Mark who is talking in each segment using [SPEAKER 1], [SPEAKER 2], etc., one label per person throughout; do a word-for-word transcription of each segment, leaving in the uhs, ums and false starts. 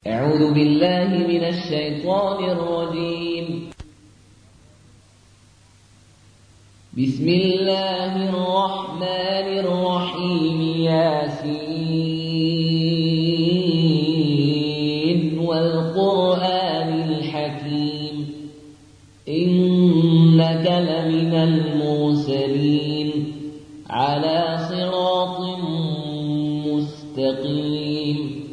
[SPEAKER 1] أعوذ بالله من الشيطان الرجيم. بسم الله الرحمن الرحيم. ياسين والقرآن الحكيم إنك لمن المرسلين على صراط مستقيم.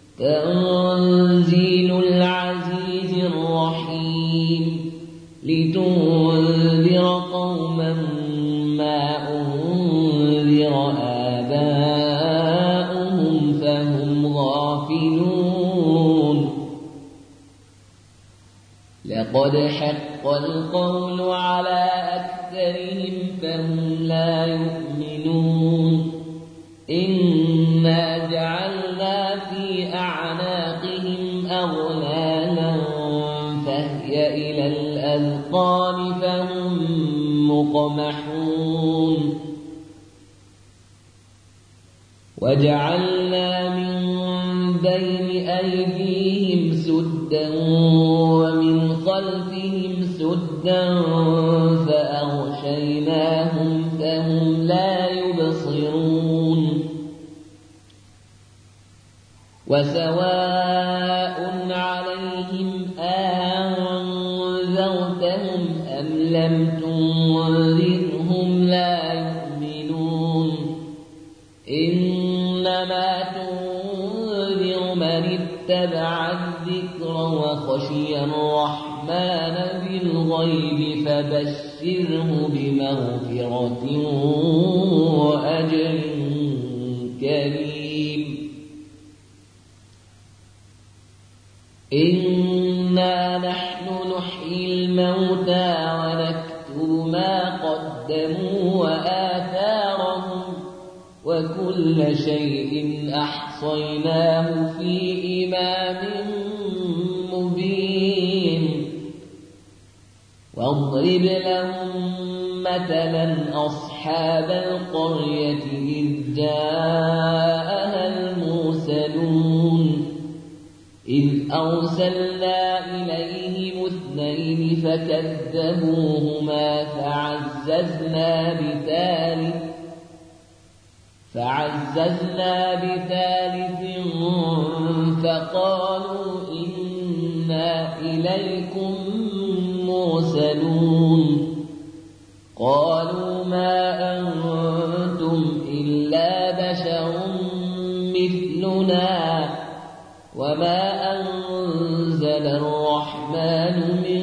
[SPEAKER 1] تنزيل العزيز الرحيم لتنذر قوما ما أنذر آباؤهم فهم غافلون. لقد حق القول على أكثرهم فهم لا يؤمنون. إنا جعلنا في أعناقهم أغلالا فهي إلى الأذقان فهم مقمحون. وجعلنا من بين أيديهم سدا ومن خلفهم سدا فأغشيناهم فهم لا يبصرون. وسواء عليهم أنذرتهم أم لم تنذرهم لا يؤمنون. إنما تنذر من اتبع الذكر وخشي الرحمن بالغيب فبشره بمغفرة وأجر كريم. إنا نحن نحيي الموتى ونكتب ما قدموا وآثارهم وكل شيء أحصيناه في إمام مبين. واضرب لهم مثلا أصحاب القرية إذ جاءها المرسلون إذ أرسلنا إليهم اثنين فكذبوهما فعززنا بثالث فعززنا بثالث فقالوا إنا إليكم مرسلون. قالوا ما أنتم إلا بشر مثلنا وما أنزل الرحمن من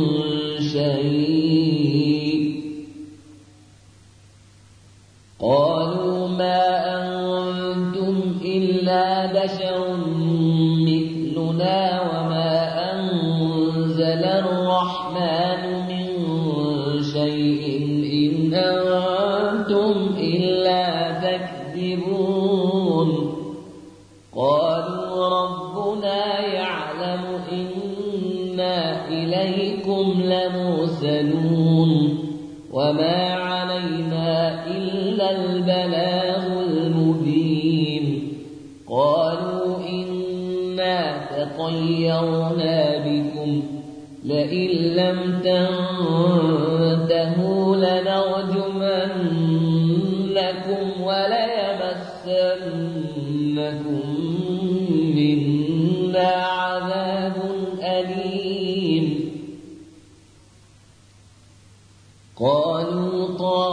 [SPEAKER 1] شيء. قالوا ما أنتم إلا بشر مثلنا وما أنزل الرحمن من شيء إن أنتم إلا تكذبون. قالوا ربنا يعلم إنا إليكم لمرسلون وما علينا إلا البلاغ المبين. قالوا إنا تطيرنا بكم لئن لم تنتهوا لنرجمنكم وليمسنكم منا عذاب أليم. قالوا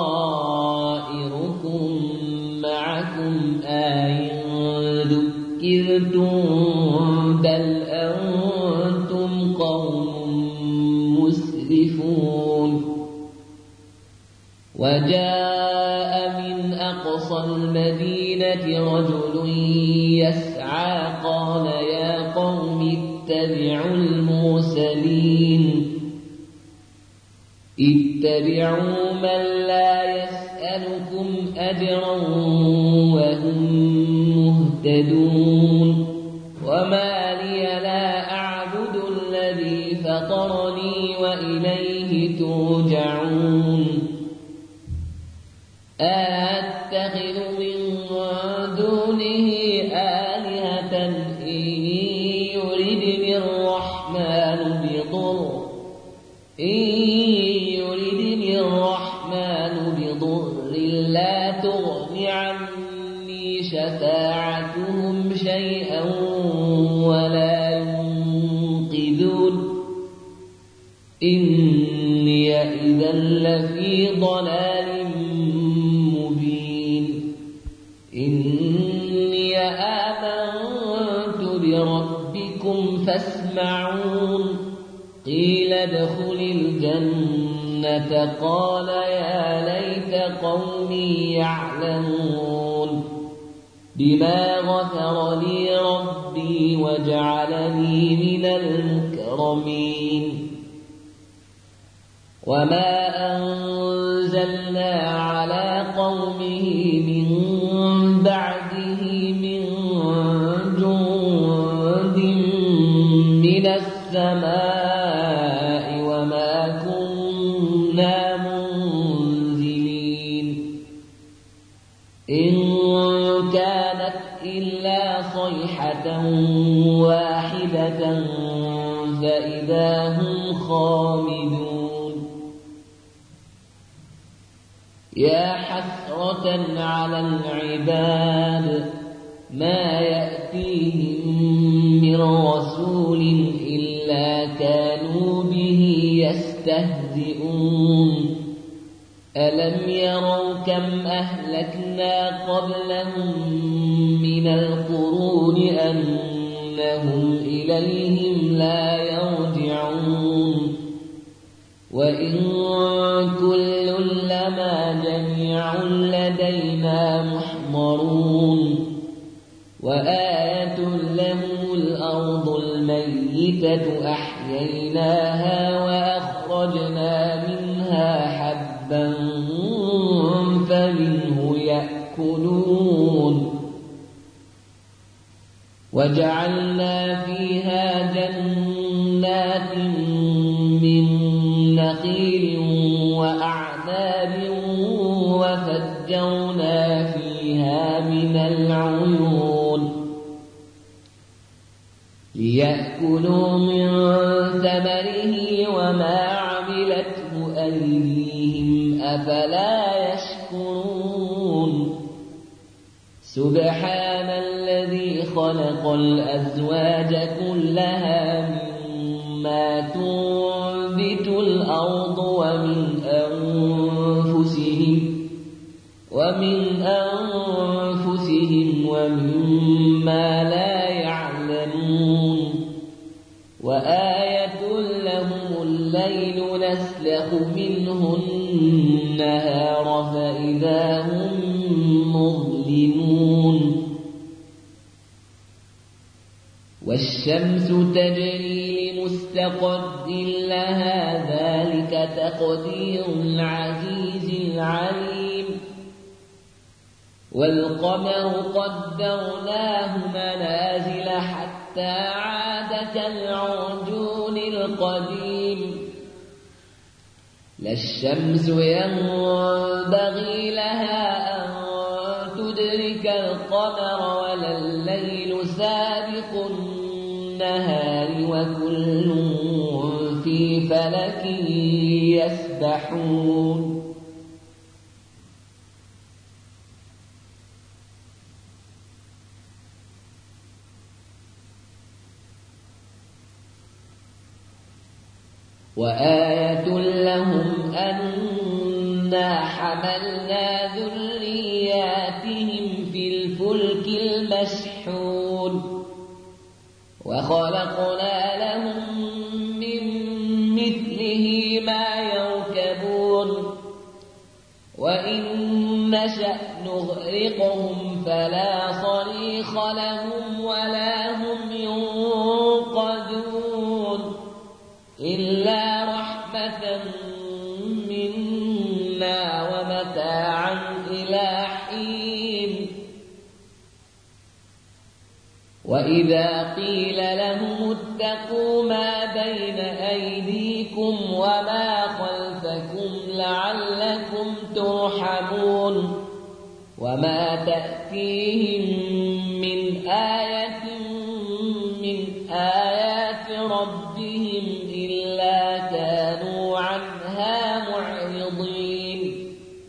[SPEAKER 1] طائركم معكم أئن ذكرتم بل أنتم قوم مسرفون. وجاء من أقصى المدينة رجل يسعى قال يا قوم اتبعوا المرسلين اتبعوا من لا يسألكم أجرا وهم مهتدون. وما لي لا أعبد الذي فطرني وإليه ترجعون. أتخذ من دونه آلهة إن يردني الرحمن بضر إن يردني الرحمن بضر لا تغن عني شفاعتهم شيئا ولا ينقذون إني إذا لفي ضلال مبين إني آمنت بربكم فاسمعون قيل ادخل الجنة قال يا ليت قومي يعلمون بما غفر لي ربي وجعلني من المكرمين وما أنزلنا على قومه من بعده من جند من السماء وما كنا منزلين إن كانت إلا صيحة واحدة فإذا هم خامدون يا حسرة على العباد ما يأتيهم من رسول إلا كانوا به يستهزئون ألم يروا كم أهلكنا قبلهم من القرون أنهم إليهم لا يرجعون وإن كل لما جميع لدينا محضرون وآية لهم الأرض الميتة أحييناها وأخرجنا منها حبا فمنه يأكلون وجعلنا فيها جنات من نخيل وأعناب وفجرنا فيها من العيون ليأكلوا من ثمره وما عملته أيديهم أفلا يشكرون سبحان الذي خلق الأزواج كلها مما تنبت الأرض ومن أنفسهم ومن أنفسهم ومما لا يعلمون وآية لهم الليل نسلخ منه النهار فإذا هم مظلمون والشمس تجري لمستقر لها ذلك تقدير العزيز العليم والقمر قدرناه منازل حتى عاد كالعرجون القديم لا الشمس ينبغي لها أن تدرك القمر ولا الليل سابق النهار وكل في فلك يسبحون وآية لهم أنا حملنا ذرياتهم في الفلك المشحون وخلقنا لهم من مثله ما يركبون وإن نشأ نغرقهم فلا صريخ لهم ولا هم ينقذون إلا رحمة منا ومتاعا إلى حين وإذا قيل لهم اتقوا ما بين أيديكم وما خلفكم لعلكم ترحمون وما تأتيهم من آية من آيات ربهم إلا كانوا عنها معرضين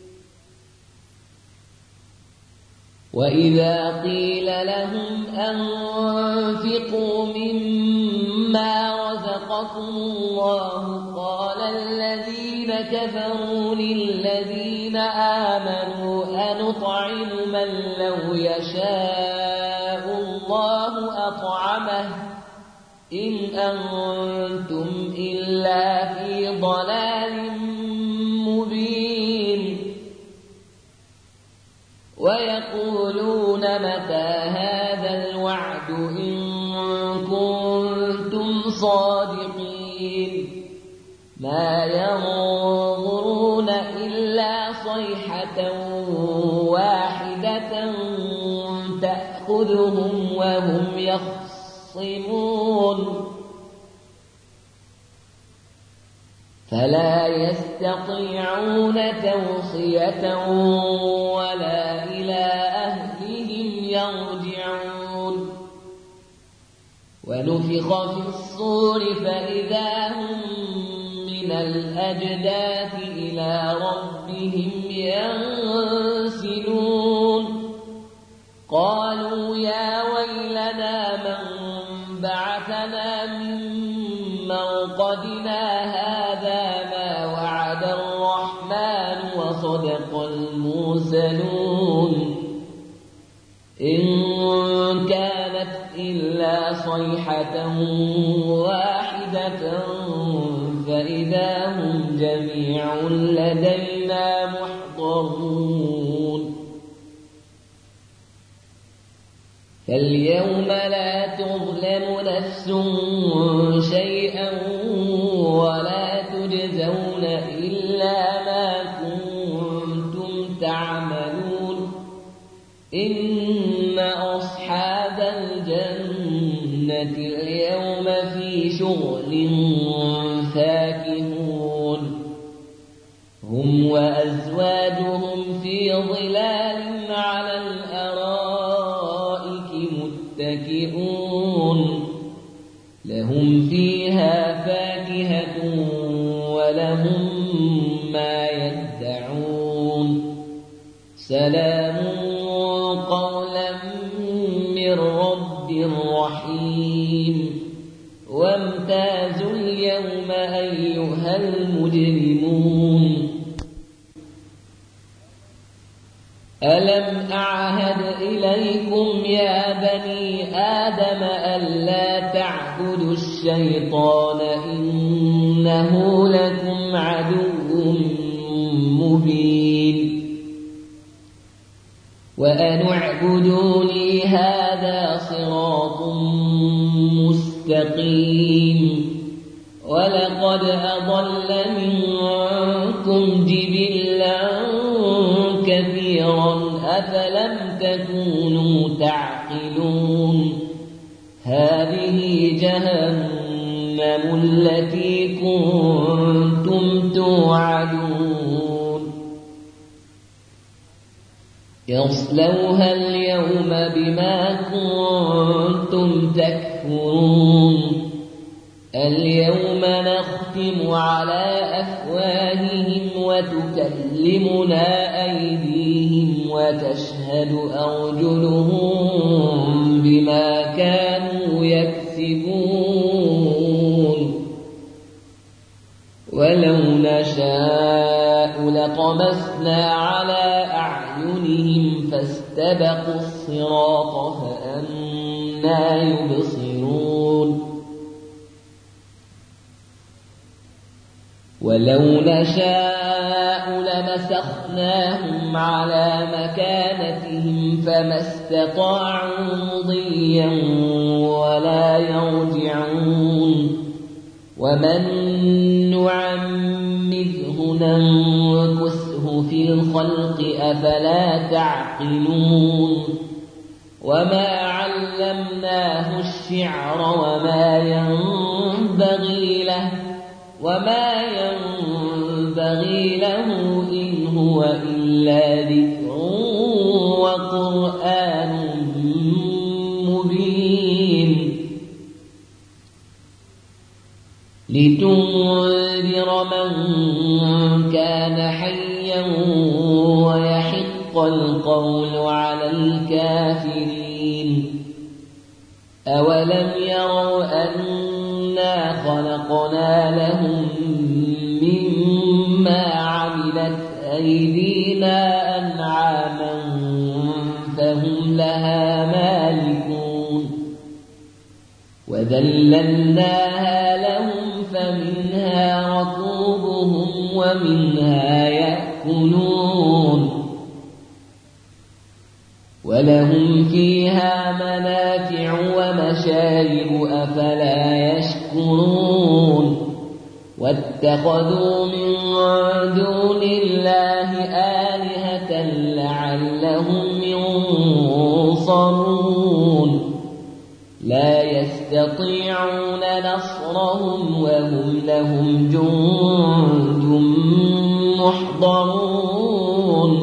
[SPEAKER 1] وإذا قيل لهم أنفقوا مما رزقكم الله قال الذين كفروا للذين آمنوا أنطعم من لو يشاء الله أطعمه إن أنتم إلا في ضلال مبين ويقولون متى هذا الوعد إن كنتم صادقين ما ينظرون إلا صيحة واحدة تأخذهم وهم يخصمون فلا يستطيعون توصية ولا إلى أهلهم يرجعون ونفخ في الصور فإذا هم من الأجداث إلى ربهم ينسلون قالوا يا ويلنا من بعثنا من مرقدنا هذا ما وعد الرحمن وصدق المرسلون إن كانت إلا صيحة واحدة فإذا هم جميع لدينا محضرون فاليوم لا تظلم نفس شيئا ولا تجزون إلا ما كنتم تعملون إن أصحاب الجنة اليوم في شغل فاكهون هم وأزواجهم في ظلال على الأرائك متكئون لهم فيها فاكهة ولهم ما يدعون سلام قولا من رب رحيم وامتازوا اليوم أيها المجرمون ألم أعهد إليكم يا بني آدم ألا تعبدوا الشيطان إنه لكم عدو مبين وأن اعبدوني هذا صراط مستقيم ولقد أضل منكم جبلا كثيرا أفلم تكونوا تعقلون هذه جهنم التي كنتم توعدون يصلوها اليوم بما كنتم تكفرون اليوم نختم على أفواههم وتكلمنا أيديهم وتشهد أرجلهم بما كانوا يكسبون ولو نشاء لطمسنا على أعينهم فاستبقوا الصراط فأنى يبصرون ولو نشاء لمسخناهم على مكانتهم فما استطاعوا مضيا ولا يرجعون ومن نعمره ننكسه في الخلق أفلا تعقلون وما علمناه الشعر وما ينبغي له وما ينبغي له إن هو إلا ذكر وقرآن مبين لتنذر من كان حيا ويحق القول على الكافرين أولم يروا أنا خلقنا لهم مما عملت أيدينا أنعاما فهم لها مالكون وذللناها لهم فمنها ركوبهم ومنها يأكلون ولهم فيها منافع ومشارب أفلا يشكرون واتخذوا من دون الله آلهة لعلهم ينصرون لا يستطيعون نصرهم وهم لهم جند محضرون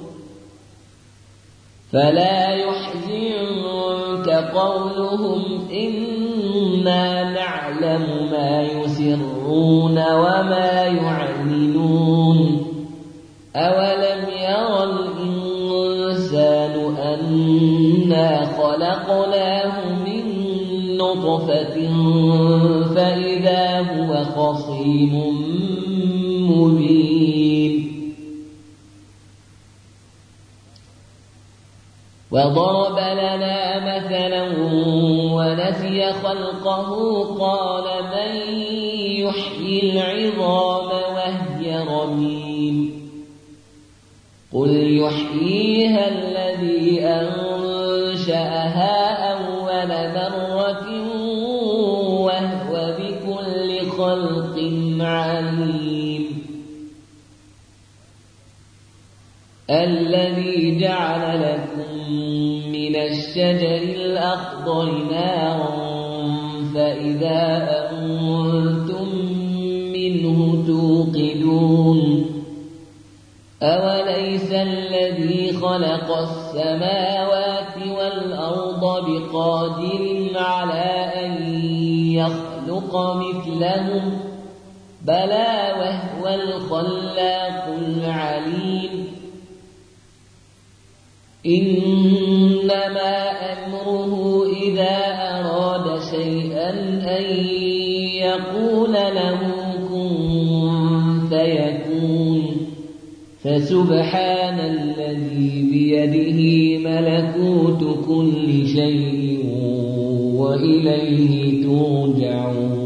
[SPEAKER 1] فلا يحزنك قولهم إنا نعلم ما يسرون وما يعلنون أولم يرى الإنسان أنا خلقناه من نطفة فإذا هو خصيم مبين وضرب لنا مثلا ونسي خلقه قال من يحيي العظام وهي رميم قل يحييها الذي أنشأها أول مرة وهو بكل خلق عليم الذي جعل لكم من الشجر الأخضر نارا فإذا أنتم منه توقدون أوليس الذي خلق السماوات والأرض بقادر على أن يخلق مثلهم بلى وهو الخلاق العليم إنما أمره إذا أراد شيئا أن يقول له كن فيكون فسبحان الذي بيده ملكوت كل شيء وإليه ترجعون